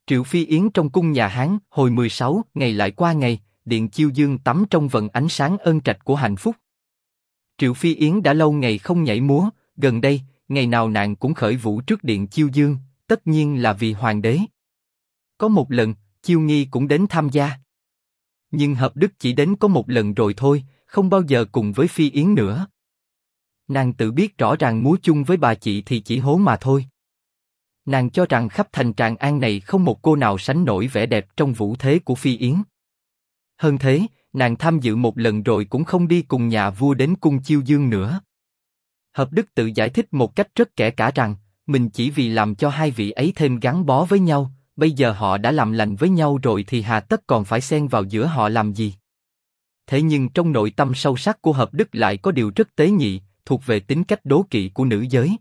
Triệu Phi Yến trong cung nhà Hán, hồi 16, ngày lại qua ngày, Điện Chiêu Dương tắm trong vầng ánh sáng ân trạch của hạnh phúc. Triệu Phi Yến đã lâu ngày không nhảy múa, gần đây, ngày nào nàng cũng khởi vũ trước Điện Chiêu Dương, tất nhiên là vì hoàng đế. Có một lần, Chiêu Nghi cũng đến tham gia. Nhưng Hợp Đức chỉ đến có một lần rồi thôi, không bao giờ cùng với Phi Yến nữa. Nàng tự biết rõ ràng múa chung với bà chị thì chỉ hố mà thôi. Nàng cho rằng khắp thành Tràng An này không một cô nào sánh nổi vẻ đẹp trong vũ thế của Phi Yến. Hơn thế, nàng tham dự một lần rồi cũng không đi cùng nhà vua đến cung Chiêu Dương nữa. Hợp Đức tự giải thích một cách rất kẽ cả rằng, mình chỉ vì làm cho hai vị ấy thêm gắn bó với nhau, bây giờ họ đã làm lành với nhau rồi thì hà tất còn phải xen vào giữa họ làm gì. Thế nhưng trong nội tâm sâu sắc của Hợp Đức lại có điều rất tế nhị, thuộc về tính cách đố kỵ của nữ giới.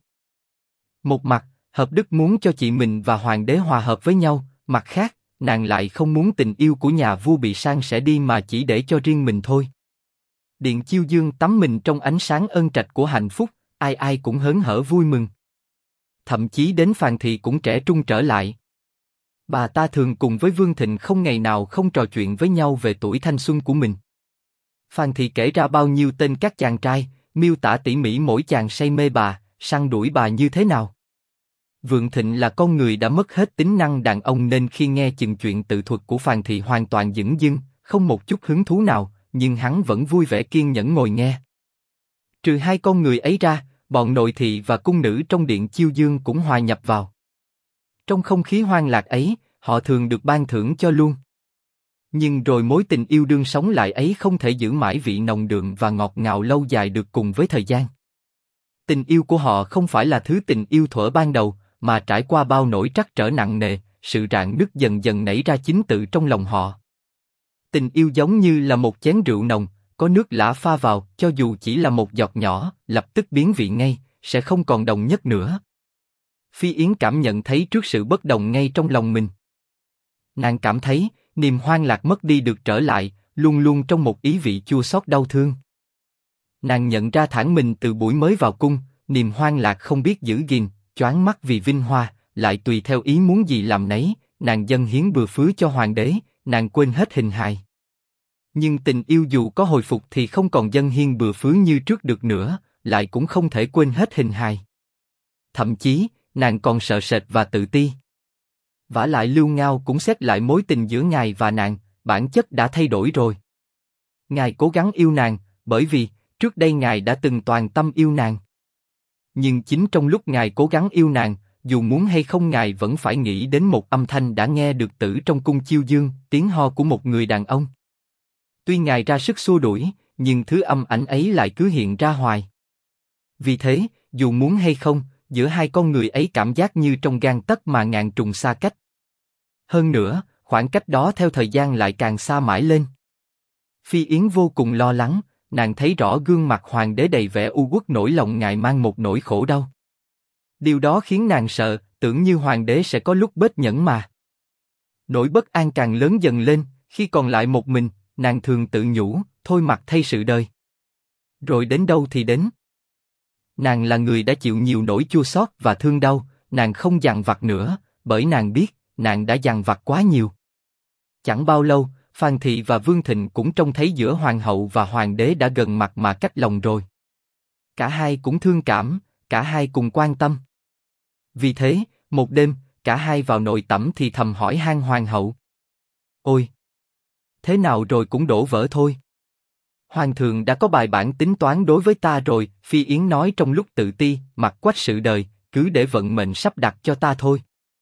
Một mặt, Hợp Đức muốn cho chị mình và hoàng đế hòa hợp với nhau, mặt khác, nàng lại không muốn tình yêu của nhà vua bị san sẻ đi mà chỉ để cho riêng mình thôi. Điện Chiêu Dương tắm mình trong ánh sáng ân trạch của hạnh phúc, ai ai cũng hớn hở vui mừng. Thậm chí đến Phàn Thị cũng trẻ trung trở lại. Bà ta thường cùng với Vương Thịnh không ngày nào không trò chuyện với nhau về tuổi thanh xuân của mình. Phàn Thị kể ra bao nhiêu tên các chàng trai, miêu tả tỉ mỉ mỗi chàng say mê bà, săn đuổi bà như thế nào. Vương Thịnh là con người đã mất hết tính năng đàn ông nên khi nghe chừng chuyện tự thuật của Phàn Thị hoàn toàn dửng dưng, không một chút hứng thú nào, nhưng hắn vẫn vui vẻ kiên nhẫn ngồi nghe. Trừ hai con người ấy ra, bọn nội thị và cung nữ trong Điện Chiêu Dương cũng hòa nhập vào. Trong không khí hoang lạc ấy, họ thường được ban thưởng cho luôn. Nhưng rồi mối tình yêu đương sống lại ấy không thể giữ mãi vị nồng đượm và ngọt ngào lâu dài được cùng với thời gian. Tình yêu của họ không phải là thứ tình yêu thuở ban đầu, mà trải qua bao nỗi trắc trở nặng nề, sự rạn nứt dần dần nảy ra chính tự trong lòng họ. Tình yêu giống như là một chén rượu nồng, có nước lã pha vào, cho dù chỉ là một giọt nhỏ, lập tức biến vị ngay, sẽ không còn đồng nhất nữa. Phi Yến cảm nhận thấy trước sự bất đồng ngay trong lòng mình. Nàng cảm thấy, niềm hoang lạc mất đi được trở lại, luôn luôn trong một ý vị chua xót đau thương. Nàng nhận ra thản mình từ buổi mới vào cung, niềm hoang lạc không biết giữ gìn, choáng mắt vì vinh hoa, lại tùy theo ý muốn gì làm nấy, nàng dâng hiến bừa phứa cho hoàng đế, nàng quên hết hình hài. Nhưng tình yêu dù có hồi phục thì không còn dâng hiến bừa phứa như trước được nữa, lại cũng không thể quên hết hình hài. Thậm chí, nàng còn sợ sệt và tự ti. Vả lại Lưu Ngao cũng xét lại mối tình giữa ngài và nàng, bản chất đã thay đổi rồi. Ngài cố gắng yêu nàng, bởi vì, trước đây ngài đã từng toàn tâm yêu nàng. Nhưng chính trong lúc ngài cố gắng yêu nàng, dù muốn hay không ngài vẫn phải nghĩ đến một âm thanh đã nghe được từ trong cung Chiêu Dương, tiếng ho của một người đàn ông. Tuy ngài ra sức xua đuổi, nhưng thứ âm ảnh ấy lại cứ hiện ra hoài. Vì thế, dù muốn hay không, giữa hai con người ấy cảm giác như trong gang tấc mà ngàn trùng xa cách. Hơn nữa, khoảng cách đó theo thời gian lại càng xa mãi lên. Phi Yến vô cùng lo lắng, nàng thấy rõ gương mặt hoàng đế đầy vẻ u uất nỗi lòng ngài mang một nỗi khổ đau. Điều đó khiến nàng sợ, tưởng như hoàng đế sẽ có lúc bết nhẫn mà. Nỗi bất an càng lớn dần lên, khi còn lại một mình, nàng thường tự nhủ, thôi mặc thay sự đời. Rồi đến đâu thì đến. Nàng là người đã chịu nhiều nỗi chua xót và thương đau, nàng không dằn vặt nữa, bởi nàng biết, nàng đã dằn vặt quá nhiều. Chẳng bao lâu, Phàn Thị và Vương Thịnh cũng trông thấy giữa hoàng hậu và hoàng đế đã gần mặt mà cách lòng rồi. Cả hai cũng thương cảm, cả hai cùng quan tâm. Vì thế, một đêm, cả hai vào nội tẩm thì thầm hỏi han hoàng hậu. Ôi! Thế nào rồi cũng đổ vỡ thôi. Hoàng thượng đã có bài bản tính toán đối với ta rồi, Phi Yến nói trong lúc tự ti, mặc quách sự đời, cứ để vận mệnh sắp đặt cho ta thôi.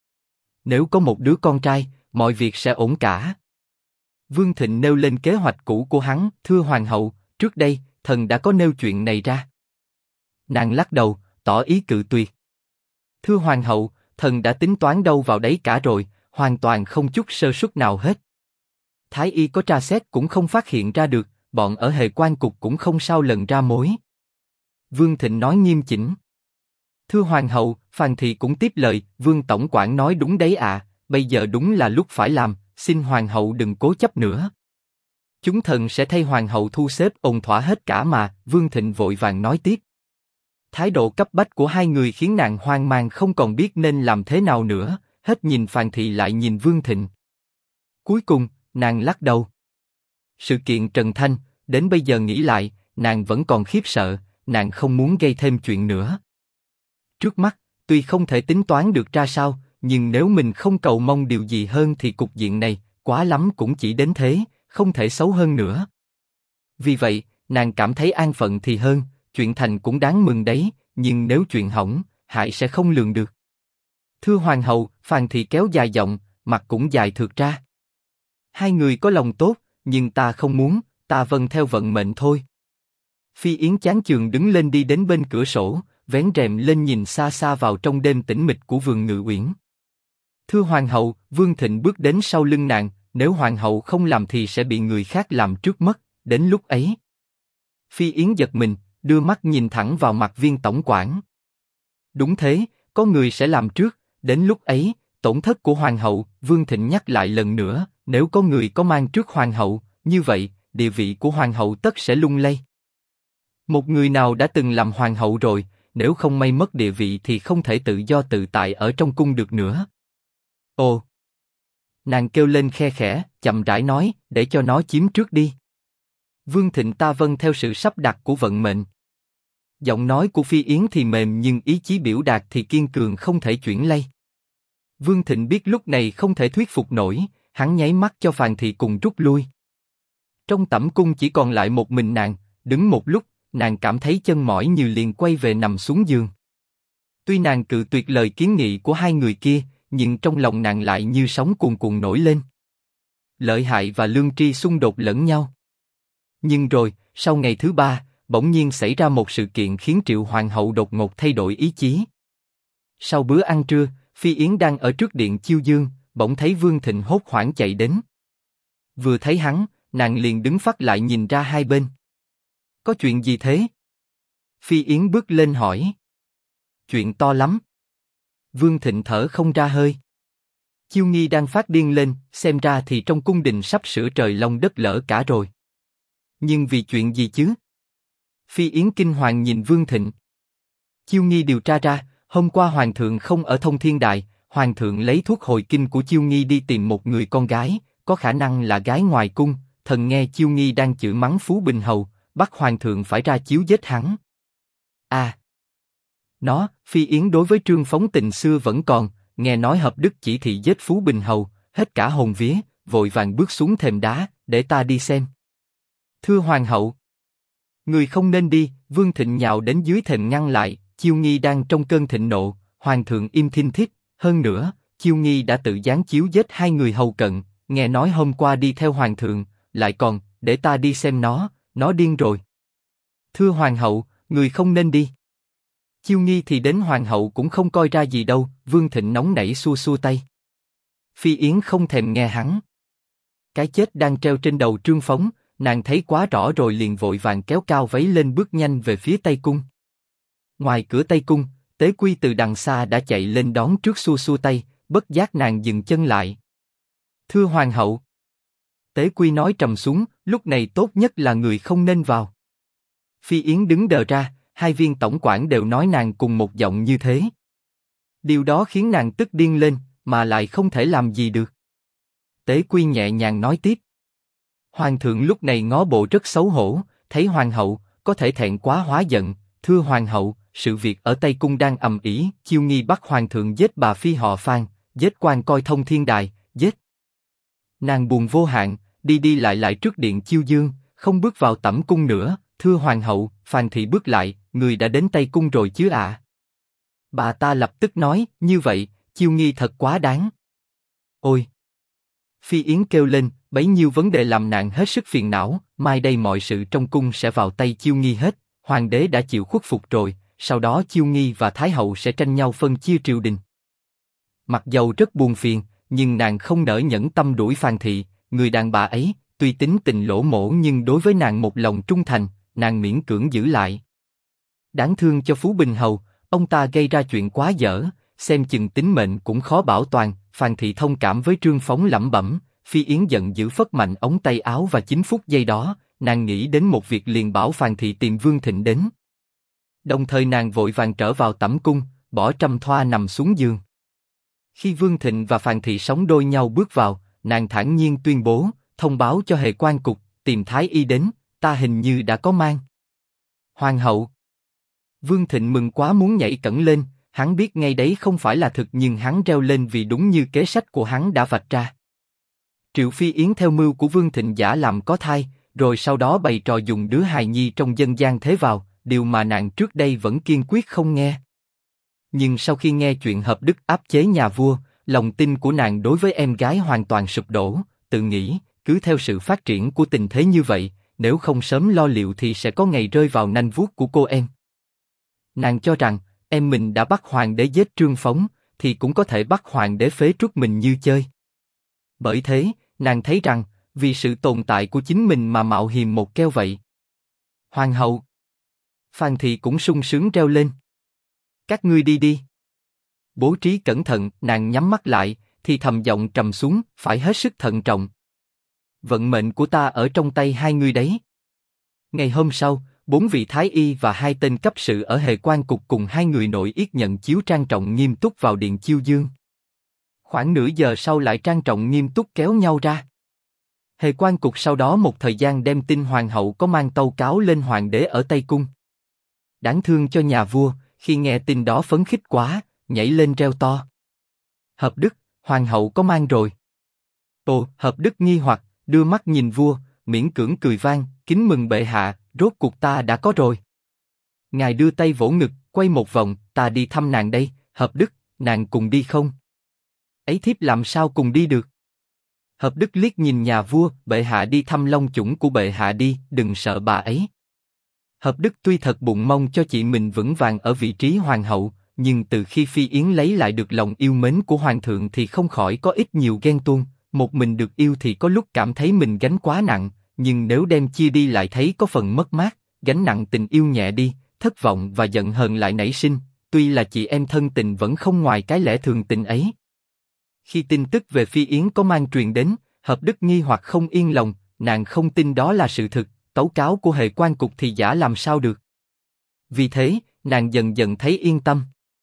Nếu có một đứa con trai, mọi việc sẽ ổn cả. Vương Thịnh nêu lên kế hoạch cũ của hắn, thưa hoàng hậu, trước đây, thần đã có nêu chuyện này ra. Nàng lắc đầu, tỏ ý cự tuyệt. Thưa hoàng hậu, thần đã tính toán đâu vào đấy cả rồi, hoàn toàn không chút sơ suất nào hết. Thái y có tra xét cũng không phát hiện ra được, bọn ở Hề Quan cục cũng không sao lần ra mối. Vương Thịnh nói nghiêm chỉnh. Thưa hoàng hậu, Phàn Thị cũng tiếp lời, Vương tổng quản nói đúng đấy ạ, bây giờ đúng là lúc phải làm, xin hoàng hậu đừng cố chấp nữa. Chúng thần sẽ thay hoàng hậu thu xếp ổn thỏa hết cả mà, Vương Thịnh vội vàng nói tiếp. Thái độ cấp bách của hai người khiến nàng hoang mang không còn biết nên làm thế nào nữa, hết nhìn Phàn Thị lại nhìn Vương Thịnh. Cuối cùng, nàng lắc đầu. Sự kiện Trần Thanh, đến bây giờ nghĩ lại, nàng vẫn còn khiếp sợ, nàng không muốn gây thêm chuyện nữa. Trước mắt, tuy không thể tính toán được ra sao, nhưng nếu mình không cầu mong điều gì hơn thì cục diện này, quá lắm cũng chỉ đến thế, không thể xấu hơn nữa. Vì vậy, nàng cảm thấy an phận thì hơn, chuyện thành cũng đáng mừng đấy, nhưng nếu chuyện hỏng, hại sẽ không lường được. Thưa hoàng hậu, Phàn Thị kéo dài giọng, mặt cũng dài thượt ra. Hai người có lòng tốt, nhưng ta không muốn, ta vâng theo vận mệnh thôi. Phi Yến chán chường đứng lên đi đến bên cửa sổ, vén rèm lên nhìn xa xa vào trong đêm tĩnh mịch của vườn Ngự Uyển. Thưa hoàng hậu, Vương Thịnh bước đến sau lưng nàng, nếu hoàng hậu không làm thì sẽ bị người khác làm trước mất, đến lúc ấy. Phi Yến giật mình, đưa mắt nhìn thẳng vào mặt Viên tổng quản. Đúng thế, có người sẽ làm trước, đến lúc ấy, tổn thất của hoàng hậu, Vương Thịnh nhắc lại lần nữa, nếu có người có mang trước hoàng hậu, như vậy, địa vị của hoàng hậu tất sẽ lung lay. Một người nào đã từng làm hoàng hậu rồi, nếu không may mất địa vị thì không thể tự do tự tại ở trong cung được nữa. Ồ! Nàng kêu lên khe khẽ, chậm rãi nói, để cho nó chiếm trước đi. Vương Thịnh ta vâng theo sự sắp đặt của vận mệnh. Giọng nói của Phi Yến thì mềm nhưng ý chí biểu đạt thì kiên cường không thể chuyển lay. Vương Thịnh biết lúc này không thể thuyết phục nổi, hắn nháy mắt cho Phàn Thị cùng rút lui. Trong tẩm cung chỉ còn lại một mình nàng, đứng một lúc, nàng cảm thấy chân mỏi như liền quay về nằm xuống giường. Tuy nàng cự tuyệt lời kiến nghị của hai người kia, nhưng trong lòng nàng lại như sóng cuồn cuộn nổi lên. Lợi hại và lương tri xung đột lẫn nhau. Nhưng rồi, sau ngày thứ ba, bỗng nhiên xảy ra một sự kiện khiến Triệu Hoàng hậu đột ngột thay đổi ý chí. Sau bữa ăn trưa, Phi Yến đang ở trước điện chiêu dương, bỗng thấy Vương Thịnh hốt hoảng chạy đến. Vừa thấy hắn, nàng liền đứng phắt lại nhìn ra hai bên. Có chuyện gì thế? Phi Yến bước lên hỏi. Chuyện to lắm. Vương Thịnh thở không ra hơi. Chiêu Nghi đang phát điên lên, xem ra thì trong cung đình sắp sửa trời long đất lở cả rồi. Nhưng vì chuyện gì chứ? Phi Yến kinh hoàng nhìn Vương Thịnh. Chiêu Nghi điều tra ra, hôm qua Hoàng thượng không ở Thông Thiên Đài, Hoàng thượng lấy thuốc hồi kinh của Chiêu Nghi đi tìm một người con gái, có khả năng là gái ngoài cung, thần nghe Chiêu Nghi đang chửi mắng Phú Bình Hầu, bắt Hoàng thượng phải ra chiếu giết hắn. À! Phi Yến đối với Trương Phóng tình xưa vẫn còn, nghe nói hợp đức chỉ thị giết Phú Bình Hầu, hết cả hồn vía, vội vàng bước xuống thềm đá, để ta đi xem. Thưa Hoàng hậu. Người không nên đi, Vương Thịnh nhào đến dưới thềm ngăn lại, Chiêu Nghi đang trong cơn thịnh nộ, Hoàng thượng im thinh thít, hơn nữa, Chiêu Nghi đã tự giáng chiếu giết hai người hầu cận, nghe nói hôm qua đi theo Hoàng thượng, lại còn, để ta đi xem nó điên rồi. Thưa Hoàng hậu, người không nên đi. Chiêu Nghi thì đến Hoàng hậu cũng không coi ra gì đâu, Vương Thịnh nóng nảy xua xua tay. Phi Yến không thèm nghe hắn. Cái chết đang treo trên đầu Trương Phóng, nàng thấy quá rõ rồi liền vội vàng kéo cao váy lên bước nhanh về phía Tây Cung. Ngoài cửa Tây Cung, Tế Quy từ đằng xa đã chạy lên đón trước xua xua tay, bất giác nàng dừng chân lại. Thưa Hoàng hậu. Tế Quy nói trầm xuống, lúc này tốt nhất là người không nên vào. Phi Yến đứng đờ ra, hai viên tổng quản đều nói nàng cùng một giọng như thế. Điều đó khiến nàng tức điên lên, mà lại không thể làm gì được. Tế Quy nhẹ nhàng nói tiếp. Hoàng thượng lúc này ngó bộ rất xấu hổ, thấy Hoàng hậu, có thể thẹn quá hóa giận. Thưa Hoàng hậu, sự việc ở Tây Cung đang ầm ĩ, Chiêu Nghi bắt Hoàng thượng giết bà phi họ Phan, giết quan coi Thông Thiên Đài, giết. Nàng buồn vô hạn, đi lại trước điện Chiêu Dương, không bước vào tẩm cung nữa. Thưa Hoàng hậu, Phàn Thị bước lại, người đã đến Tây Cung rồi chứ ạ? Bà ta lập tức nói, như vậy, Chiêu Nghi thật quá đáng. Ôi! Phi Yến kêu lên, bấy nhiêu vấn đề làm nàng hết sức phiền não, mai đây mọi sự trong cung sẽ vào tay Chiêu Nghi hết, Hoàng đế đã chịu khuất phục rồi, sau đó Chiêu Nghi và Thái hậu sẽ tranh nhau phân chia triều đình. Mặc dầu rất buồn phiền, nhưng nàng không nỡ nhẫn tâm đuổi Phàn Thị, người đàn bà ấy, tuy tính tình lỗ mỗ nhưng đối với nàng một lòng trung thành, nàng miễn cưỡng giữ lại. Đáng thương cho Phú Bình Hầu, ông ta gây ra chuyện quá dở, xem chừng tính mệnh cũng khó bảo toàn. Phàn Thị thông cảm với Trương Phóng lẩm bẩm. Phi Yến giận dữ phất mạnh ống tay áo và 9 phút giây đó, nàng nghĩ đến một việc liền bảo Phàn Thị tìm Vương Thịnh đến. Đồng thời nàng vội vàng trở vào tẩm cung, bỏ Trầm Thoa nằm xuống giường. Khi Vương Thịnh và Phàn Thị sống đôi nhau bước vào, nàng thản nhiên tuyên bố, thông báo cho Hề Quan Cục, tìm Thái Y đến, ta hình như đã có mang. Hoàng hậu. Vương Thịnh mừng quá muốn nhảy cẫng lên, hắn biết ngay đấy không phải là thực nhưng hắn reo lên vì đúng như kế sách của hắn đã vạch ra. Triệu Phi Yến theo mưu của Vương Thịnh giả làm có thai, rồi sau đó bày trò dùng đứa hài nhi trong dân gian thế vào, điều mà nàng trước đây vẫn kiên quyết không nghe. Nhưng sau khi nghe chuyện Hợp Đức áp chế nhà vua, lòng tin của nàng đối với em gái hoàn toàn sụp đổ, tự nghĩ, cứ theo sự phát triển của tình thế như vậy, nếu không sớm lo liệu thì sẽ có ngày rơi vào nanh vuốt của cô em. Nàng cho rằng, em mình đã bắt hoàng đế giết Trương Phóng, thì cũng có thể bắt hoàng đế phế truất mình như chơi. Bởi thế, nàng thấy rằng, vì sự tồn tại của chính mình mà mạo hiểm một keo vậy. Hoàng hậu. Phàn Thị cũng sung sướng reo lên. Các ngươi đi đi. Bố trí cẩn thận, nàng nhắm mắt lại, thì thầm giọng trầm xuống, phải hết sức thận trọng. Vận mệnh của ta ở trong tay hai ngươi đấy. Ngày hôm sau, 4 vị thái y và 2 tên cấp sự ở Hề Quan Cục cùng 2 người nội yết nhận chiếu trang trọng nghiêm túc vào điện chiêu dương. Khoảng nửa giờ sau lại trang trọng nghiêm túc kéo nhau ra. Hề Quan Cục sau đó một thời gian đem tin hoàng hậu có mang tâu cáo lên hoàng đế ở Tây Cung. Đáng thương cho nhà vua, khi nghe tin đó phấn khích quá, nhảy lên reo to. Hợp Đức, hoàng hậu có mang rồi. Ồ, Hợp Đức nghi hoặc, đưa mắt nhìn vua, miễn cưỡng cười vang, kính mừng bệ hạ, rốt cuộc ta đã có rồi. Ngài đưa tay vỗ ngực, quay một vòng, ta đi thăm nàng đây, Hợp Đức, nàng cùng đi không? Ấy thiếp làm sao cùng đi được? Hợp Đức liếc nhìn nhà vua, bệ hạ đi thăm long chủng của bệ hạ đi, đừng sợ bà ấy. Hợp Đức tuy thật bụng mong cho chị mình vững vàng ở vị trí hoàng hậu, nhưng từ khi Phi Yến lấy lại được lòng yêu mến của hoàng thượng thì không khỏi có ít nhiều ghen tuông. Một mình được yêu thì có lúc cảm thấy mình gánh quá nặng, nhưng nếu đem chia đi lại thấy có phần mất mát, gánh nặng tình yêu nhẹ đi, thất vọng và giận hờn lại nảy sinh. Tuy là chị em thân tình vẫn không ngoài cái lẽ thường tình ấy. Khi tin tức về Phi Yến có mang truyền đến, Hợp Đức nghi hoặc không yên lòng, nàng không tin đó là sự thực, tấu cáo của Hề Quan Cục thì giả làm sao được. Vì thế, nàng dần dần thấy yên tâm.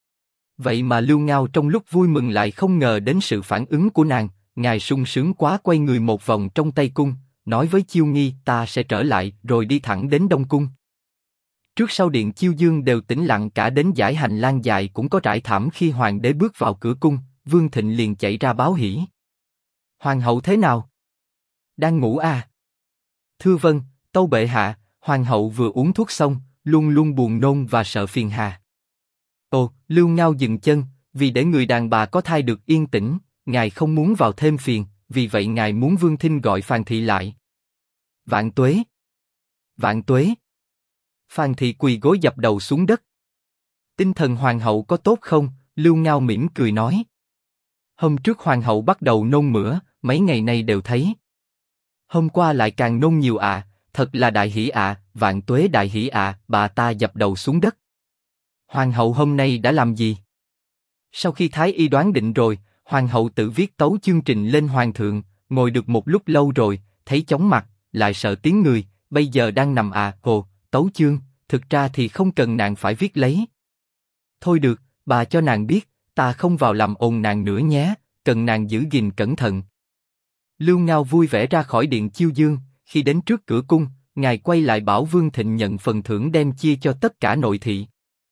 Vậy mà Lưu Ngao trong lúc vui mừng lại không ngờ đến sự phản ứng của nàng, ngài sung sướng quá quay người một vòng trong Tây Cung, nói với Chiêu Nghi ta sẽ trở lại rồi đi thẳng đến Đông Cung. Trước sau điện Chiêu Dương đều tĩnh lặng cả đến dải hành lang dài cũng có trải thảm khi hoàng đế bước vào cửa cung, Vương Thịnh liền chạy ra báo hỉ. Hoàng hậu thế nào? Đang ngủ à? Thưa vâng, tâu bệ hạ, hoàng hậu vừa uống thuốc xong, luôn luôn buồn nôn và sợ phiền hà. Ồ, Lưu Ngao dừng chân, vì để người đàn bà có thai được yên tĩnh, ngài không muốn vào thêm phiền, vì vậy ngài muốn Vương Thinh gọi Phàn Thị lại. Vạn tuế! Vạn tuế! Phàn Thị quỳ gối dập đầu xuống đất. Tinh thần hoàng hậu có tốt không? Lưu Ngao mỉm cười nói. Hôm trước hoàng hậu bắt đầu nôn mửa, mấy ngày nay đều thấy. Hôm qua lại càng nôn nhiều ạ, thật là đại hỷ ạ, vạn tuế đại hỷ ạ, bà ta dập đầu xuống đất. Hoàng hậu hôm nay đã làm gì? Sau khi thái y đoán định rồi, hoàng hậu tự viết tấu chương trình lên hoàng thượng, ngồi được một lúc lâu rồi, thấy chóng mặt, lại sợ tiếng người, bây giờ đang nằm hồ, tấu chương, thực ra thì không cần nàng phải viết lấy. Thôi được, bà cho nàng biết, ta không vào làm ồn nàng nữa nhé, cần nàng giữ gìn cẩn thận. Lưu Ngao vui vẻ ra khỏi điện Chiêu Dương, khi đến trước cửa cung, ngài quay lại bảo Vương Thịnh nhận phần thưởng đem chia cho tất cả nội thị.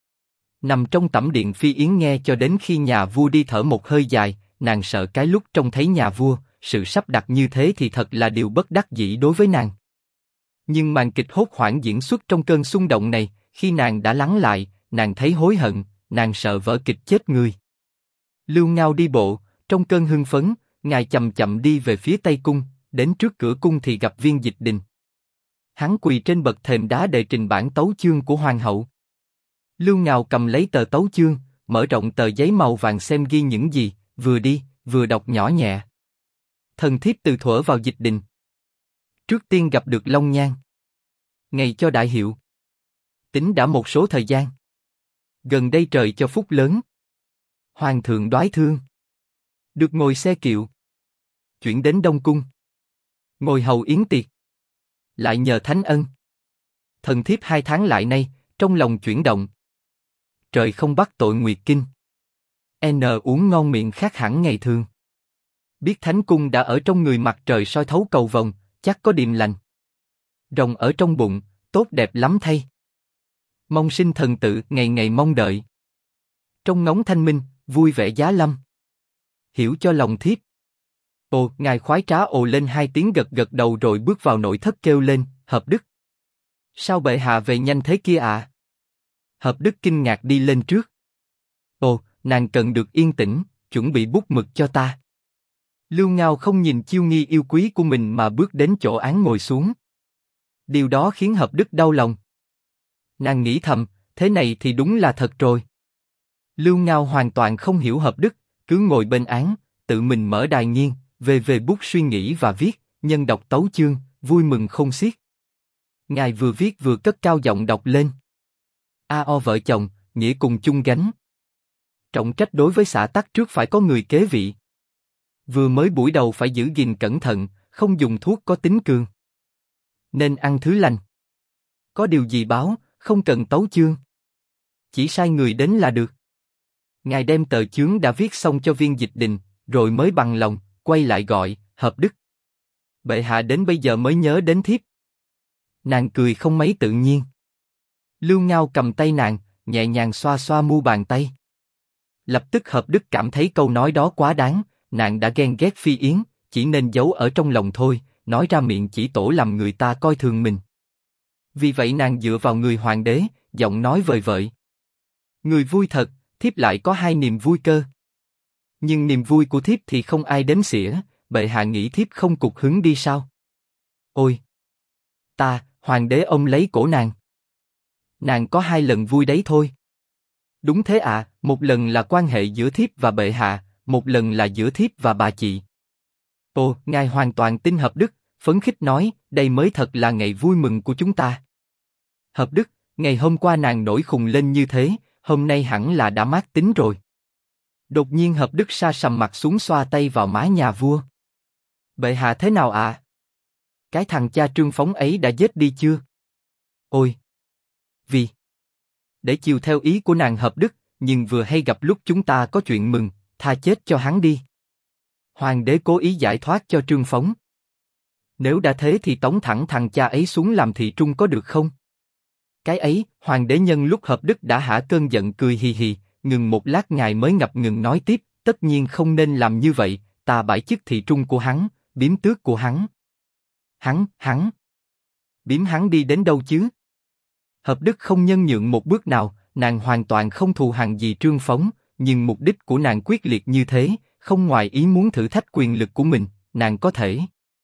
Nằm trong tẩm điện Phi Yến nghe cho đến khi nhà vua đi thở một hơi dài, nàng sợ cái lúc trông thấy nhà vua, sự sắp đặt như thế thì thật là điều bất đắc dĩ đối với nàng. Nhưng màn kịch hốt hoảng diễn xuất trong cơn xung động này, khi nàng đã lắng lại, nàng thấy hối hận, nàng sợ vở kịch chết người. Lưu Ngao đi bộ, trong cơn hưng phấn, ngài chậm chậm đi về phía Tây Cung, đến trước cửa cung thì gặp Viên Dịch Đình. Hắn quỳ trên bậc thềm đá để trình bản tấu chương của hoàng hậu. Lưu Ngao cầm lấy tờ tấu chương, mở rộng tờ giấy màu vàng xem ghi những gì, vừa đi, vừa đọc nhỏ nhẹ. Thần thiếp từ thuở vào Dịch Đình. Trước tiên gặp được Long Nhan. Ngày cho đại hiệu. Tính đã một số thời gian. Gần đây trời cho phúc lớn. Hoàng thượng đoái thương. Được ngồi xe kiệu. Chuyển đến Đông Cung. Ngồi hầu yến tiệc. Lại nhờ thánh ân. Thần thiếp 2 tháng lại nay, trong lòng chuyển động. Trời không bắt tội nguyệt kinh. uống ngon miệng khác hẳn ngày thường. Biết thánh cung đã ở trong người mặt trời soi thấu cầu vồng, chắc có điềm lành. Rồng ở trong bụng, tốt đẹp lắm thay. Mong sinh thần tự, ngày ngày mong đợi. Trong ngóng thanh minh, vui vẻ giá lâm. Hiểu cho lòng thiếp. Ồ, ngài khoái trá ồ lên 2 tiếng gật gật đầu rồi bước vào nội thất kêu lên, Hợp Đức. Sao bệ hạ về nhanh thế kia ạ? Hợp Đức kinh ngạc đi lên trước. Ồ, nàng cần được yên tĩnh, chuẩn bị bút mực cho ta. Lưu Ngao không nhìn chiêu nghi yêu quý của mình mà bước đến chỗ án ngồi xuống. Điều đó khiến Hợp Đức đau lòng. Nàng nghĩ thầm, thế này thì đúng là thật rồi. Lưu Ngao hoàn toàn không hiểu Hợp Đức, cứ ngồi bên án, tự mình mở đài nghiêng, về bút suy nghĩ và viết, nhân đọc tấu chương, vui mừng không xiết. Ngài vừa viết vừa cất cao giọng đọc lên. A.O. vợ chồng, nghĩa cùng chung gánh. Trọng trách đối với xã tắc trước phải có người kế vị. Vừa mới buổi đầu phải giữ gìn cẩn thận, không dùng thuốc có tính cường. Nên ăn thứ lành. Có điều gì báo, không cần tấu chương. Chỉ sai người đến là được. Ngài đem tờ chướng đã viết xong cho Viên Dịch Đình, rồi mới bằng lòng, quay lại gọi, Hợp Đức. Bệ hạ đến bây giờ mới nhớ đến thiếp. Nàng cười không mấy tự nhiên. Lưu Ngao cầm tay nàng, nhẹ nhàng xoa xoa mu bàn tay. Lập tức Hợp Đức cảm thấy câu nói đó quá đáng, nàng đã ghen ghét Phi Yến, chỉ nên giấu ở trong lòng thôi, nói ra miệng chỉ tổ làm người ta coi thường mình. Vì vậy nàng dựa vào người hoàng đế, giọng nói vời vợi. Người vui thật, thiếp lại có 2 niềm vui cơ. Nhưng niềm vui của thiếp thì không ai đếm xỉa, bệ hạ nghĩ thiếp không cục hứng đi sao? Ôi! Hoàng đế ông lấy cổ nàng. Nàng có 2 lần vui đấy thôi. Đúng thế ạ, một lần là quan hệ giữa thiếp và bệ hạ, một lần là giữa thiếp và bà chị. Ồ, ngài hoàn toàn tin Hợp Đức, phấn khích nói, đây mới thật là ngày vui mừng của chúng ta. Hợp Đức, ngày hôm qua nàng nổi khùng lên như thế, hôm nay hẳn là đã mát tính rồi. Đột nhiên Hợp Đức sa sầm mặt xuống xoa tay vào má nhà vua. Bệ hạ thế nào ạ? Cái thằng cha Trương Phóng ấy đã giết đi chưa? Ôi! Vì để chiều theo ý của nàng Hợp Đức, nhưng vừa hay gặp lúc chúng ta có chuyện mừng, tha chết cho hắn đi. Hoàng đế cố ý giải thoát cho Trương Phóng. Nếu đã thế thì tống thẳng thằng cha ấy xuống làm thị trung có được không? Cái ấy, hoàng đế nhân lúc Hợp Đức đã hả cơn giận cười hì hì, ngừng một lát ngài mới ngập ngừng nói tiếp, tất nhiên không nên làm như vậy, ta bãi chức thị trung của hắn, biếm tước của hắn. Hắn. Biếm hắn đi đến đâu chứ? Hợp Đức không nhân nhượng một bước nào, nàng hoàn toàn không thù hằn gì Trương Phóng, nhưng mục đích của nàng quyết liệt như thế, không ngoài ý muốn thử thách quyền lực của mình, nàng có thể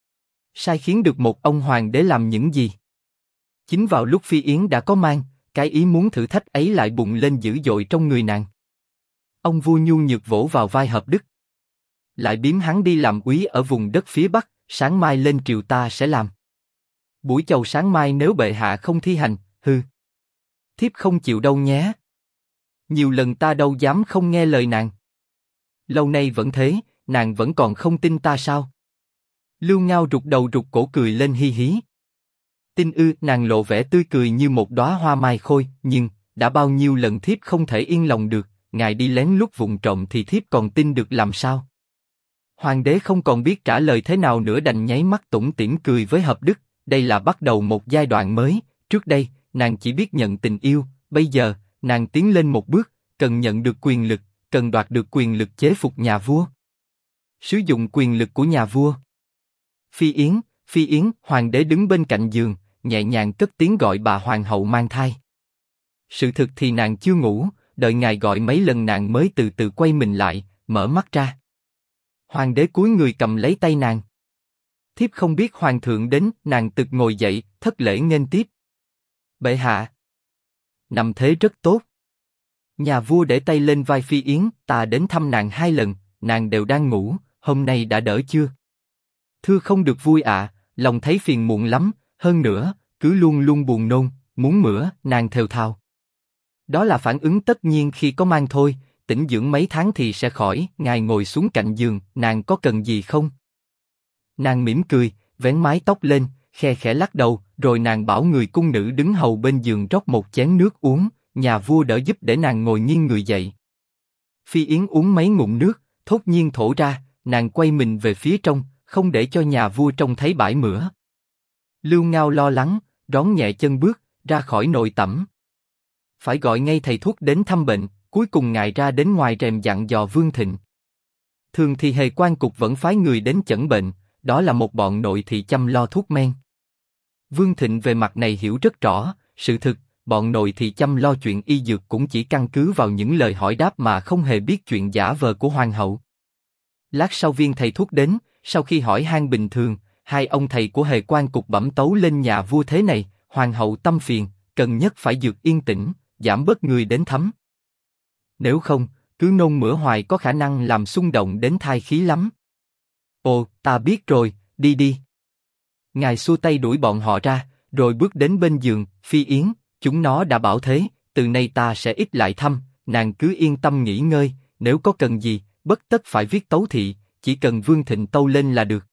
sai khiến được một ông hoàng đế làm những gì? Chính vào lúc Phi Yến đã có mang, cái ý muốn thử thách ấy lại bùng lên dữ dội trong người nàng. Ông vua nhu nhược vỗ vào vai Hợp Đức. Lại biếm hắn đi làm úy ở vùng đất phía Bắc, sáng mai lên triều ta sẽ làm. Buổi chầu sáng mai nếu bệ hạ không thi hành, thiếp không chịu đâu nhé. Nhiều lần ta đâu dám không nghe lời nàng. Lâu nay vẫn thế, nàng vẫn còn không tin ta sao? Lưu Ngao rụt đầu rụt cổ cười lên hi hí. Tin ư? Nàng lộ vẻ tươi cười như một đóa hoa mai khôi, nhưng đã bao nhiêu lần thiếp không thể yên lòng được, ngài đi lén lút vụng trộm thì thiếp còn tin được làm sao? Hoàng đế không còn biết trả lời thế nào nữa đành nháy mắt tủm tỉm cười với Hợp Đức. Đây là bắt đầu một giai đoạn mới. Trước đây nàng chỉ biết nhận tình yêu, bây giờ nàng tiến lên một bước, cần nhận được quyền lực, cần đoạt được quyền lực chế phục nhà vua. Sử dụng quyền lực của nhà vua. Phi Yến, hoàng đế đứng bên cạnh giường, nhẹ nhàng cất tiếng gọi bà hoàng hậu mang thai. Sự thực thì nàng chưa ngủ, đợi ngài gọi mấy lần nàng mới từ từ quay mình lại, mở mắt ra. Hoàng đế cúi người cầm lấy tay nàng. Thiếp không biết hoàng thượng đến, nàng tực ngồi dậy, thất lễ nghênh tiếp. Bệ hạ. Nằm thế rất tốt. Nhà vua để tay lên vai Phi Yến, ta đến thăm nàng 2 lần, nàng đều đang ngủ, hôm nay đã đỡ chưa? Thưa không được vui ạ, lòng thấy phiền muộn lắm, hơn nữa, cứ luôn luôn buồn nôn, muốn mửa, nàng thều thào. Đó là phản ứng tất nhiên khi có mang thôi, tĩnh dưỡng mấy tháng thì sẽ khỏi. Ngài ngồi xuống cạnh giường, nàng có cần gì không? Nàng mỉm cười, vén mái tóc lên, khe khẽ lắc đầu, rồi nàng bảo người cung nữ đứng hầu bên giường rót một chén nước uống, nhà vua đỡ giúp để nàng ngồi nghiêng người dậy. Phi Yến uống mấy ngụm nước, thốt nhiên thổ ra, nàng quay mình về phía trong, không để cho nhà vua trông thấy bãi mửa. Lưu Ngao lo lắng, rón nhẹ chân bước ra khỏi nội tẩm. Phải gọi ngay thầy thuốc đến thăm bệnh, cuối cùng ngài ra đến ngoài rèm dặn dò Vương Thịnh. Thường thì Hề Quan cục vẫn phái người đến chẩn bệnh, đó là một bọn nội thị chăm lo thuốc men. Vương Thịnh về mặt này hiểu rất rõ, sự thực, bọn nội thị chăm lo chuyện y dược cũng chỉ căn cứ vào những lời hỏi đáp mà không hề biết chuyện giả vờ của hoàng hậu. Lát sau viên thầy thuốc đến, sau khi hỏi han bình thường, hai ông thầy của Hề Quan cục bẩm tấu lên nhà vua thế này: hoàng hậu tâm phiền, cần nhất phải dược yên tĩnh, giảm bớt người đến thăm. Nếu không, cứ nôn mửa hoài có khả năng làm xung động đến thai khí lắm. Ồ, ta biết rồi, đi đi. Ngài xua tay đuổi bọn họ ra, rồi bước đến bên giường. Phi Yến, chúng nó đã bảo thế, từ nay ta sẽ ít lại thăm, nàng cứ yên tâm nghỉ ngơi, nếu có cần gì, bất tất phải viết tấu thị, chỉ cần Vương Thịnh tâu lên là được.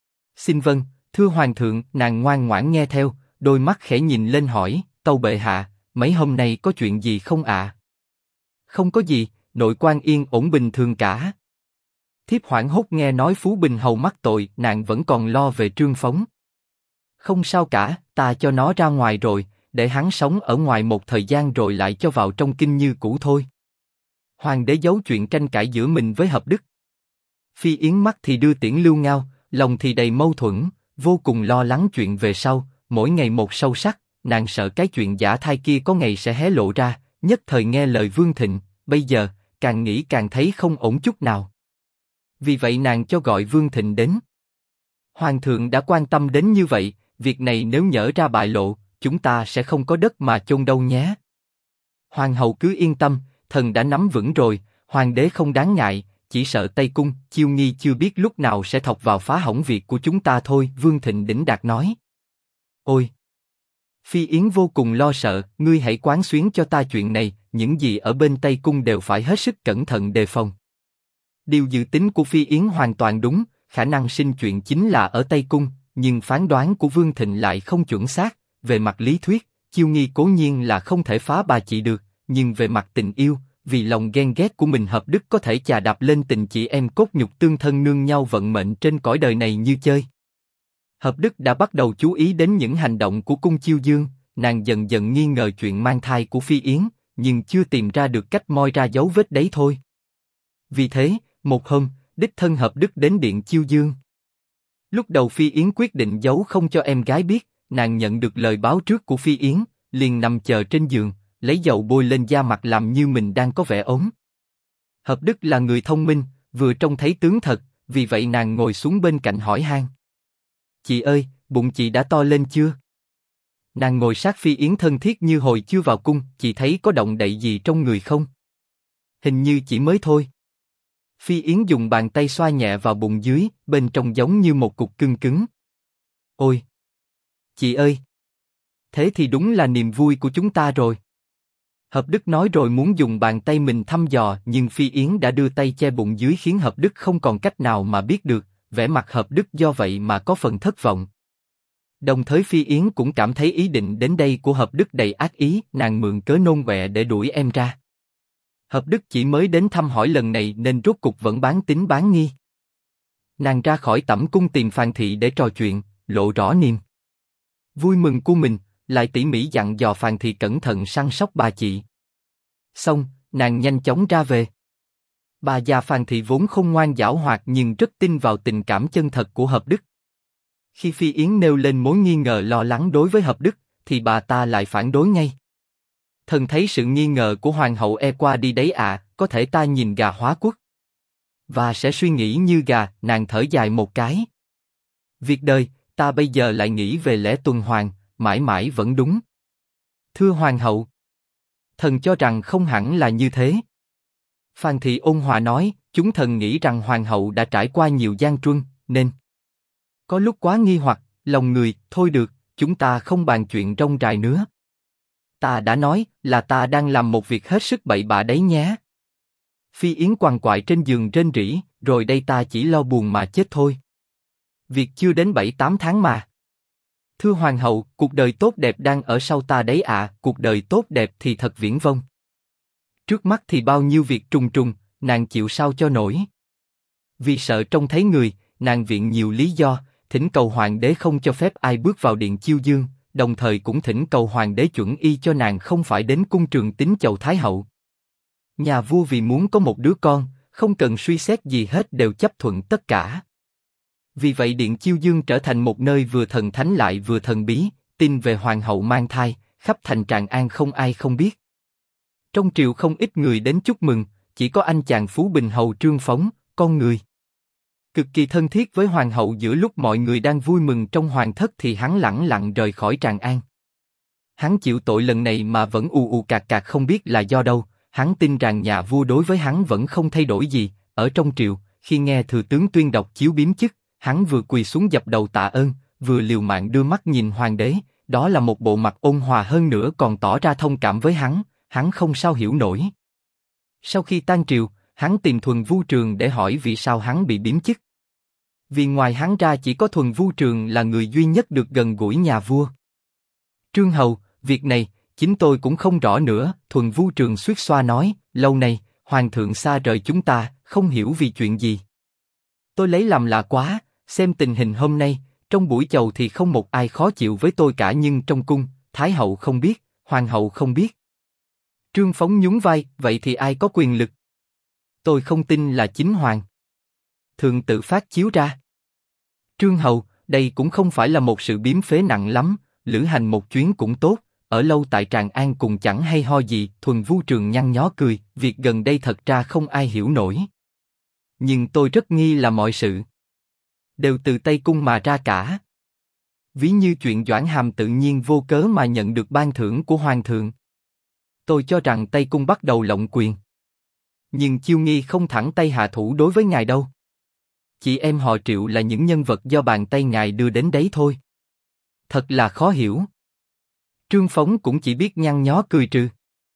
Xin vâng, thưa hoàng thượng. Nàng ngoan ngoãn nghe theo, đôi mắt khẽ nhìn lên hỏi: tâu bệ hạ, mấy hôm nay có chuyện gì không ạ? Không có gì, nội quan yên ổn bình thường cả. Thiếp hoảng hốt nghe nói Phú Bình hầu mắc tội, nàng vẫn còn lo về Trương Phóng. Không sao cả, ta cho nó ra ngoài rồi, để hắn sống ở ngoài một thời gian rồi lại cho vào trong kinh như cũ thôi. Hoàng đế giấu chuyện tranh cãi giữa mình với Hợp Đức. Phi Yến mắt thì đưa tiễn Lưu Ngao, lòng thì đầy mâu thuẫn, vô cùng lo lắng chuyện về sau, mỗi ngày một sâu sắc, nàng sợ cái chuyện giả thai kia có ngày sẽ hé lộ ra, nhất thời nghe lời Vương Thịnh, bây giờ, càng nghĩ càng thấy không ổn chút nào. Vì vậy nàng cho gọi Vương Thịnh đến. Hoàng thượng đã quan tâm đến như vậy, việc này nếu nhỡ ra bại lộ, chúng ta sẽ không có đất mà chôn đâu nhé. Hoàng hậu cứ yên tâm, thần đã nắm vững rồi, hoàng đế không đáng ngại, chỉ sợ Tây Cung, Chiêu Nghi chưa biết lúc nào sẽ thọc vào phá hỏng việc của chúng ta thôi. Vương Thịnh đỉnh đạt nói. Ôi! Phi Yến vô cùng lo sợ, ngươi hãy quán xuyến cho ta chuyện này, những gì ở bên Tây Cung đều phải hết sức cẩn thận đề phòng. Điều dự tính của Phi Yến hoàn toàn đúng, khả năng sinh chuyện chính là ở Tây Cung, nhưng phán đoán của Vương Thịnh lại không chuẩn xác. Về mặt lý thuyết, Chiêu Nghi cố nhiên là không thể phá bà chị được, nhưng về mặt tình yêu, vì lòng ghen ghét của mình Hợp Đức có thể chà đạp lên tình chị em cốt nhục tương thân nương nhau vận mệnh trên cõi đời này như chơi. Hợp Đức đã bắt đầu chú ý đến những hành động của cung Chiêu Dương, nàng dần dần nghi ngờ chuyện mang thai của Phi Yến, nhưng chưa tìm ra được cách moi ra dấu vết đấy thôi. Vì thế, một hôm, đích thân Hợp Đức đến điện Chiêu Dương. Lúc đầu Phi Yến quyết định giấu không cho em gái biết, nàng nhận được lời báo trước của Phi Yến, liền nằm chờ trên giường, lấy dầu bôi lên da mặt làm như mình đang có vẻ ốm. Hợp Đức là người thông minh, vừa trông thấy tướng thật, vì vậy nàng ngồi xuống bên cạnh hỏi han. Chị ơi, bụng chị đã to lên chưa? Nàng ngồi sát Phi Yến thân thiết như hồi chưa vào cung, chị thấy có động đậy gì trong người không? Hình như chỉ mới thôi. Phi Yến dùng bàn tay xoa nhẹ vào bụng dưới, bên trong giống như một cục cưng cứng. Ôi! Chị ơi! Thế thì đúng là niềm vui của chúng ta rồi. Hợp Đức nói rồi muốn dùng bàn tay mình thăm dò, nhưng Phi Yến đã đưa tay che bụng dưới khiến Hợp Đức không còn cách nào mà biết được, vẻ mặt Hợp Đức do vậy mà có phần thất vọng. Đồng thời Phi Yến cũng cảm thấy ý định đến đây của Hợp Đức đầy ác ý, nàng mượn cớ nôn ọe để đuổi em ra. Hợp Đức chỉ mới đến thăm hỏi lần này nên rốt cục vẫn bán tín bán nghi. Nàng ra khỏi tẩm cung tìm Phàn Thị để trò chuyện, lộ rõ niềm vui mừng của mình, lại tỉ mỉ dặn dò Phàn Thị cẩn thận săn sóc bà chị. Xong, nàng nhanh chóng ra về. Bà già Phàn Thị vốn không ngoan giảo hoạt nhưng rất tin vào tình cảm chân thật của Hợp Đức. Khi Phi Yến nêu lên mối nghi ngờ lo lắng đối với Hợp Đức, thì bà ta lại phản đối ngay. Thần thấy sự nghi ngờ của hoàng hậu e qua đi đấy ạ, có thể ta nhìn gà hóa quốc. Và sẽ suy nghĩ như gà, nàng thở dài một cái. Việc đời, ta bây giờ lại nghĩ về lẽ tuần hoàn, mãi mãi vẫn đúng. Thưa hoàng hậu, thần cho rằng không hẳn là như thế. Phàn Thị ôn hòa nói, chúng thần nghĩ rằng hoàng hậu đã trải qua nhiều gian truân, nên có lúc quá nghi hoặc, lòng người, thôi được, chúng ta không bàn chuyện rông rài nữa. Ta đã nói là ta đang làm một việc hết sức bậy bạ đấy nhé. Phi Yến quằn quại trên giường rên rỉ, rồi đây ta chỉ lo buồn mà chết thôi. Việc chưa đến 7-8 tháng mà. Thưa hoàng hậu, cuộc đời tốt đẹp đang ở sau ta đấy ạ, cuộc đời tốt đẹp thì thật viển vông. Trước mắt thì bao nhiêu việc trùng trùng, nàng chịu sao cho nổi. Vì sợ trông thấy người, nàng viện nhiều lý do, thỉnh cầu hoàng đế không cho phép ai bước vào điện Chiêu Dương, đồng thời cũng thỉnh cầu hoàng đế chuẩn y cho nàng không phải đến cung Trường Tính chầu Thái hậu. Nhà vua vì muốn có một đứa con, không cần suy xét gì hết đều chấp thuận tất cả. Vì vậy điện Chiêu Dương trở thành một nơi vừa thần thánh lại vừa thần bí, tin về hoàng hậu mang thai, khắp thành Tràng An không ai không biết. Trong triều không ít người đến chúc mừng, chỉ có anh chàng Phú Bình hầu Trương Phóng, con người cực kỳ thân thiết với hoàng hậu, giữa lúc mọi người đang vui mừng trong hoàng thất thì hắn lẳng lặng rời khỏi Tràng An. Hắn chịu tội lần này mà vẫn ù ù cạc cạc không biết là do đâu. Hắn tin rằng nhà vua đối với hắn vẫn không thay đổi gì. Ở trong triều, khi nghe thừa tướng tuyên đọc chiếu biếm chức, hắn vừa quỳ xuống dập đầu tạ ơn, vừa liều mạng đưa mắt nhìn hoàng đế. Đó là một bộ mặt ôn hòa hơn nữa còn tỏ ra thông cảm với hắn không sao hiểu nổi. Sau khi tan triều, hắn tìm Thuần Vu Trường để hỏi vì sao hắn bị biếm chức. Vì ngoài hắn ra chỉ có Thuần Vu Trường là người duy nhất được gần gũi nhà vua. Trương hầu, việc này, chính tôi cũng không rõ nữa, Thuần Vu Trường xuýt xoa nói, lâu nay, hoàng thượng xa rời chúng ta, không hiểu vì chuyện gì. Tôi lấy làm lạ quá, xem tình hình hôm nay, trong buổi chầu thì không một ai khó chịu với tôi cả nhưng trong cung, Thái hậu không biết, hoàng hậu không biết. Trương Phóng nhún vai, vậy thì ai có quyền lực? Tôi không tin là chính hoàng thượng tự phát chiếu ra. Trương hầu, đây cũng không phải là một sự biếm phế nặng lắm, lữ hành một chuyến cũng tốt, ở lâu tại Tràng An cùng chẳng hay ho gì. Thuần Vu Trường nhăn nhó cười, việc gần đây thật ra không ai hiểu nổi. Nhưng tôi rất nghi là mọi sự đều từ Tây Cung mà ra cả. Ví như chuyện Doãn Hàm tự nhiên vô cớ mà nhận được ban thưởng của hoàng thượng. Tôi cho rằng Tây Cung bắt đầu lộng quyền. Nhưng Chiêu Nghi không thẳng tay hạ thủ đối với ngài đâu. Chị em họ Triệu là những nhân vật do bàn tay ngài đưa đến đấy thôi. Thật là khó hiểu. Trương Phóng cũng chỉ biết nhăn nhó cười trừ.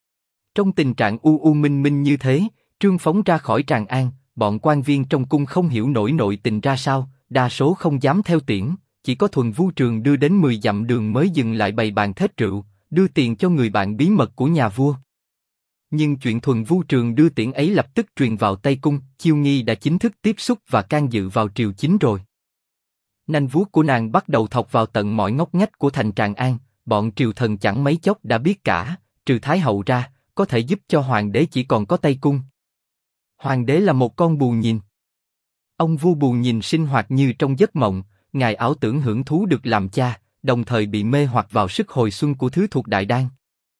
Trong tình trạng u minh minh như thế, Trương Phóng ra khỏi Tràng An, bọn quan viên trong cung không hiểu nổi nội tình ra sao, đa số không dám theo tiễn, chỉ có Thuần Vu Trường đưa đến 10 dặm đường mới dừng lại bày bàn thết rượu, đưa tiền cho người bạn bí mật của nhà vua. Nhưng chuyện Thuần Vu Trường đưa tiễn ấy lập tức truyền vào Tây Cung, Chiêu Nghi đã chính thức tiếp xúc và can dự vào triều chính rồi. Nanh vuốt của nàng bắt đầu thọc vào tận mọi ngóc ngách của thành Tràng An, bọn triều thần chẳng mấy chốc đã biết cả, trừ Thái hậu ra, có thể giúp cho hoàng đế chỉ còn có Tây Cung. Hoàng đế là một con bù nhìn. Ông vua bù nhìn sinh hoạt như trong giấc mộng, ngài ảo tưởng hưởng thú được làm cha, đồng thời bị mê hoặc vào sức hồi xuân của thứ thuộc đại đan.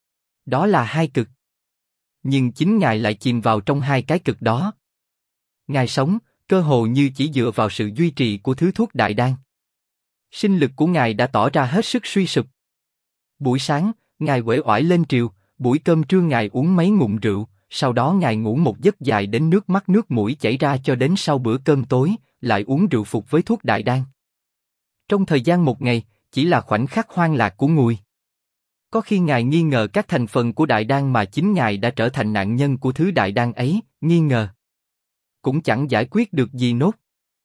Đó là hai cực. Nhưng chính ngài lại chìm vào trong hai cái cực đó. Ngài sống, cơ hồ như chỉ dựa vào sự duy trì của thứ thuốc đại đan. Sinh lực của ngài đã tỏ ra hết sức suy sụp. Buổi sáng, ngài uể oải lên triều, buổi cơm trưa ngài uống mấy ngụm rượu, sau đó ngài ngủ một giấc dài đến nước mắt nước mũi chảy ra cho đến sau bữa cơm tối, lại uống rượu phục với thuốc đại đan. Trong thời gian một ngày, chỉ là khoảnh khắc hoang lạc của người. Có khi ngài nghi ngờ các thành phần của đại đan mà chính ngài đã trở thành nạn nhân của thứ đại đan ấy, nghi ngờ cũng chẳng giải quyết được gì nốt.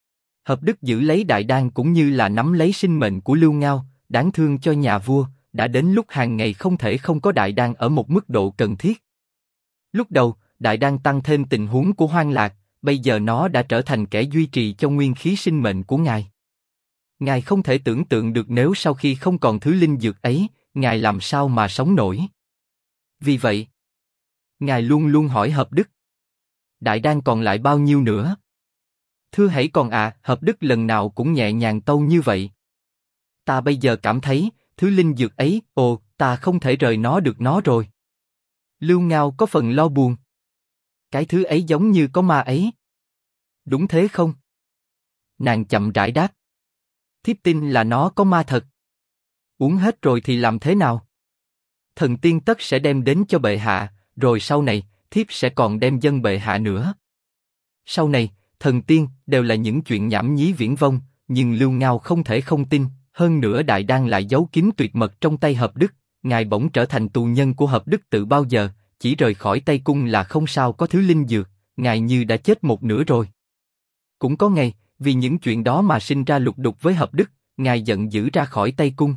Hợp Đức giữ lấy đại đan cũng như là nắm lấy sinh mệnh của Lưu Ngao, đáng thương cho nhà vua, đã đến lúc hàng ngày không thể không có đại đan ở một mức độ cần thiết. Lúc đầu, đại đan tăng thêm tình huống của hoang lạc, bây giờ nó đã trở thành kẻ duy trì cho nguyên khí sinh mệnh của ngài. Ngài không thể tưởng tượng được nếu sau khi không còn thứ linh dược ấy, ngài làm sao mà sống nổi. Vì vậy, ngài luôn luôn hỏi Hợp Đức, đại đan còn lại bao nhiêu nữa? Thưa hãy còn ạ, Hợp Đức lần nào cũng nhẹ nhàng tâu như vậy. Ta bây giờ cảm thấy, thứ linh dược ấy, ta không thể rời nó được nó rồi. Lưu Ngao có phần lo buồn. Cái thứ ấy giống như có ma ấy. Đúng thế không? Nàng chậm rãi đáp. Thiếp tin là nó có ma thật. Uống hết rồi thì làm thế nào? Thần tiên tất sẽ đem đến cho bệ hạ, rồi sau này, thiếp sẽ còn đem dâng bệ hạ nữa. Sau này, thần tiên đều là những chuyện nhảm nhí viển vông, nhưng Lưu Ngao không thể không tin. Hơn nữa đại đan lại giấu kín tuyệt mật trong tay Hợp Đức, ngài bỗng trở thành tù nhân của Hợp Đức từ bao giờ, chỉ rời khỏi Tây Cung là không sao có thứ linh dược, ngài như đã chết một nửa rồi. Cũng có ngày, vì những chuyện đó mà sinh ra lục đục với Hợp Đức, ngài giận dữ ra khỏi Tây Cung.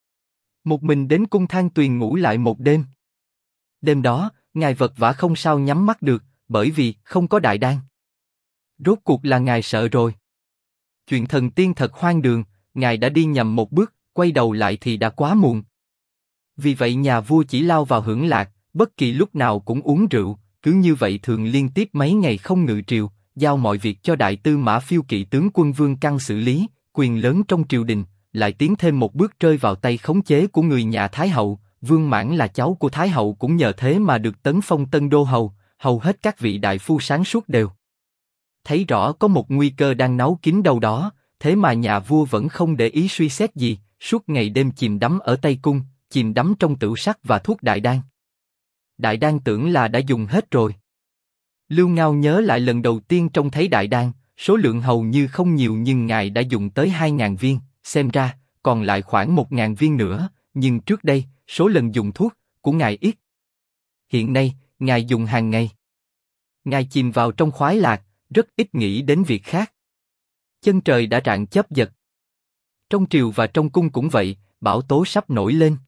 Một mình đến cung Than Tuyền ngủ lại một đêm. Đêm đó, ngài vật vã không sao nhắm mắt được, bởi vì không có đại đan. Rốt cuộc là ngài sợ rồi. Chuyện thần tiên thật hoang đường, ngài đã đi nhầm một bước, quay đầu lại thì đã quá muộn. Vì vậy nhà vua chỉ lao vào hưởng lạc, bất kỳ lúc nào cũng uống rượu, cứ như vậy thường liên tiếp mấy ngày không ngự triều, giao mọi việc cho đại tư mã Phiêu Kỵ tướng quân Vương Căn xử lý, quyền lớn trong triều đình, lại tiến thêm một bước rơi vào tay khống chế của người nhà Thái hậu. Vương Mãn là cháu của Thái hậu cũng nhờ thế mà được tấn phong Tân Đô hầu, hầu hết các vị đại phu sáng suốt đều thấy rõ có một nguy cơ đang náu kín đâu đó, thế mà nhà vua vẫn không để ý suy xét gì, suốt ngày đêm chìm đắm ở Tây Cung, chìm đắm trong tửu sắc và thuốc đại đan. Đại đan tưởng là đã dùng hết rồi. Lưu Ngao nhớ lại lần đầu tiên trông thấy đại đan, số lượng hầu như không nhiều nhưng ngài đã dùng tới 2.000 viên, xem ra còn lại khoảng 1.000 viên nữa, nhưng trước đây số lần dùng thuốc của ngài ít. Hiện nay ngài dùng hàng ngày. Ngài chìm vào trong khoái lạc, rất ít nghĩ đến việc khác. Chân trời đã rạng chớp giật. Trong triều và trong cung cũng vậy, bão tố sắp nổi lên.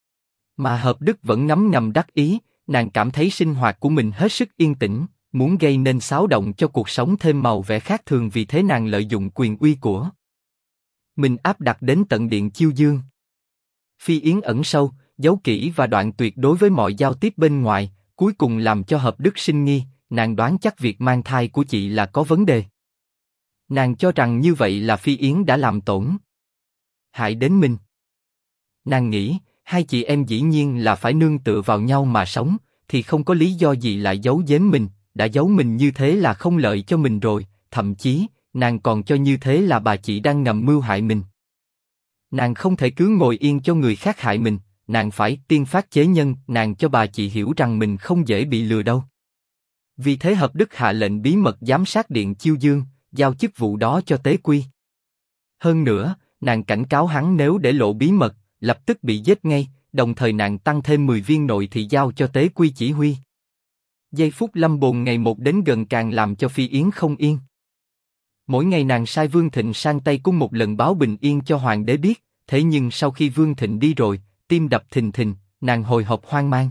Mà Hợp Đức vẫn ngấm ngầm đắc ý, nàng cảm thấy sinh hoạt của mình hết sức yên tĩnh, muốn gây nên xáo động cho cuộc sống thêm màu vẻ khác thường, vì thế nàng lợi dụng quyền uy của mình áp đặt đến tận điện Chiêu Dương. Phi Yến ẩn sâu, giấu kỹ và đoạn tuyệt đối với mọi giao tiếp bên ngoài, cuối cùng làm cho Hợp Đức sinh nghi, nàng đoán chắc việc mang thai của chị là có vấn đề. Nàng cho rằng như vậy là Phi Yến đã làm tổn hại đến mình. Nàng nghĩ, hai chị em dĩ nhiên là phải nương tựa vào nhau mà sống, thì không có lý do gì lại giấu giếm mình, đã giấu mình như thế là không lợi cho mình rồi, thậm chí, nàng còn cho như thế là bà chị đang ngầm mưu hại mình. Nàng không thể cứ ngồi yên cho người khác hại mình, nàng phải tiên phát chế nhân, nàng cho bà chị hiểu rằng mình không dễ bị lừa đâu. Vì thế Hợp Đức hạ lệnh bí mật giám sát điện Chiêu Dương, giao chức vụ đó cho Tế Quy. Hơn nữa, nàng cảnh cáo hắn nếu để lộ bí mật, lập tức bị giết ngay, đồng thời nàng tăng thêm 10 viên nội thị giao cho Tế Quy chỉ huy. Giây phút lâm bồn ngày một đến gần càng làm cho Phi Yến không yên. Mỗi ngày nàng sai Vương Thịnh sang Tây Cung một lần báo bình yên cho hoàng đế biết, thế nhưng sau khi Vương Thịnh đi rồi, tim đập thình thình, nàng hồi hộp hoang mang.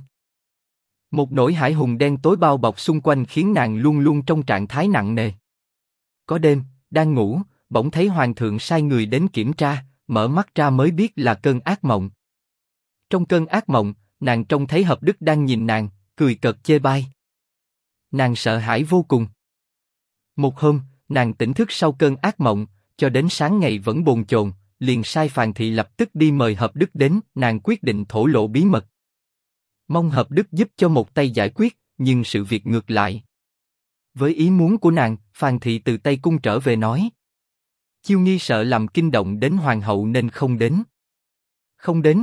Một nỗi hải hùng đen tối bao bọc xung quanh khiến nàng luôn luôn trong trạng thái nặng nề. Có đêm, đang ngủ, bỗng thấy hoàng thượng sai người đến kiểm tra, mở mắt ra mới biết là cơn ác mộng. Trong cơn ác mộng, nàng trông thấy Hợp Đức đang nhìn nàng, cười cợt chê bai. Nàng sợ hãi vô cùng. Một hôm, nàng tỉnh thức sau cơn ác mộng, cho đến sáng ngày vẫn bồn chồn, liền sai Phàn Thị lập tức đi mời Hợp Đức đến, nàng quyết định thổ lộ bí mật. Mong Hợp Đức giúp cho một tay giải quyết, nhưng sự việc ngược lại. Với ý muốn của nàng, Phàn Thị từ Tây Cung trở về nói. Chiêu Nghi sợ làm kinh động đến hoàng hậu nên không đến. Không đến?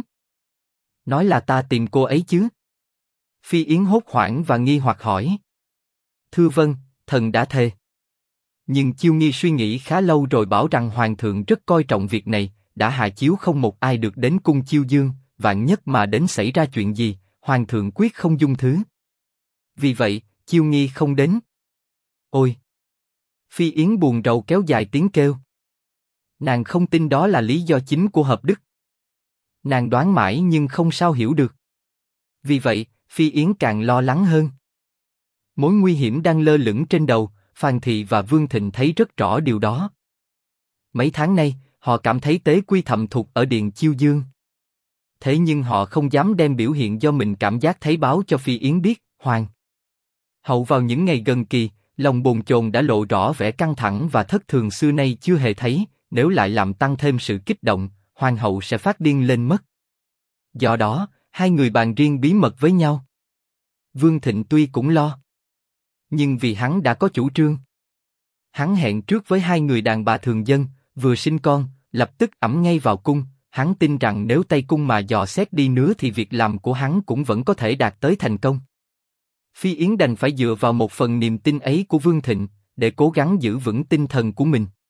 Nói là ta tìm cô ấy chứ? Phi Yến hốt hoảng và nghi hoặc hỏi. Thưa vâng, thần đã thề. Nhưng Chiêu Nghi suy nghĩ khá lâu rồi bảo rằng hoàng thượng rất coi trọng việc này, đã hạ chiếu không một ai được đến cung Chiêu Dương, vạn nhất mà đến xảy ra chuyện gì, hoàng thượng quyết không dung thứ. Vì vậy, Chiêu Nghi không đến. Ôi! Phi Yến buồn rầu kéo dài tiếng kêu. Nàng không tin đó là lý do chính của Hợp Đức. Nàng đoán mãi nhưng không sao hiểu được. Vì vậy, Phi Yến càng lo lắng hơn. Mối nguy hiểm đang lơ lửng trên đầu, Phàn Thị và Vương Thịnh thấy rất rõ điều đó. Mấy tháng nay, họ cảm thấy Tế Quy thầm thụt ở điện Chiêu Dương. Thế nhưng họ không dám đem biểu hiện do mình cảm giác thấy báo cho Phi Yến biết, hoàng hậu vào những ngày gần kỳ, lòng bồn chồn đã lộ rõ vẻ căng thẳng và thất thường xưa nay chưa hề thấy, nếu lại làm tăng thêm sự kích động, hoàng hậu sẽ phát điên lên mất. Do đó, hai người bàn riêng bí mật với nhau. Vương Thịnh tuy cũng lo, nhưng vì hắn đã có chủ trương. Hắn hẹn trước với hai người đàn bà thường dân, vừa sinh con, lập tức ẵm ngay vào cung. Hắn tin rằng nếu Tây Cung mà dò xét đi nữa thì việc làm của hắn cũng vẫn có thể đạt tới thành công. Phi Yến đành phải dựa vào một phần niềm tin ấy của Vương Thịnh, để cố gắng giữ vững tinh thần của mình.